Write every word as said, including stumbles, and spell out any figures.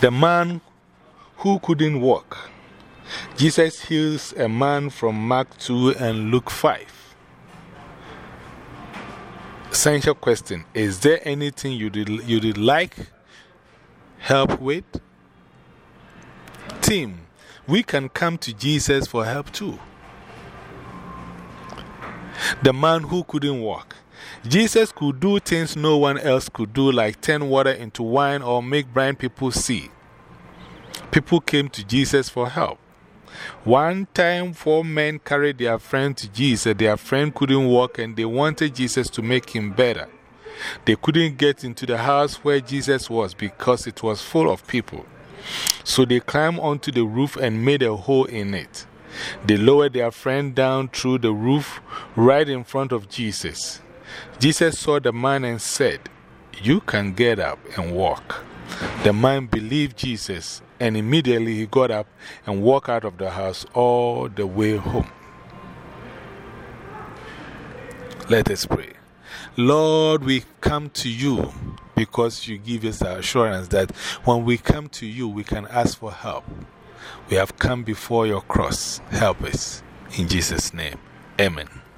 The man who couldn't walk. Jesus heals a man from Mark two and Luke five. Essential question: is there anything you did, you did like help with? Team, we can come to Jesus for help too. The man who couldn't walk. Jesus could do things no one else could do, like turn water into wine or make blind people see. People came to Jesus for help. One time, four men carried their friend to Jesus. Their friend couldn't walk and they wanted Jesus to make him better. They couldn't get into the house where Jesus was because it was full of people. So they climbed onto the roof and made a hole in it. They lowered their friend down through the roof right in front of Jesus. Jesus saw the man and said, "You can get up and walk." The man believed Jesus, and immediately he got up and walked out of the house all the way home. Let us pray. Lord, we come to you because you give us the assurance that when we come to you, we can ask for help. We have come before your cross. Help us. In Jesus' name, amen.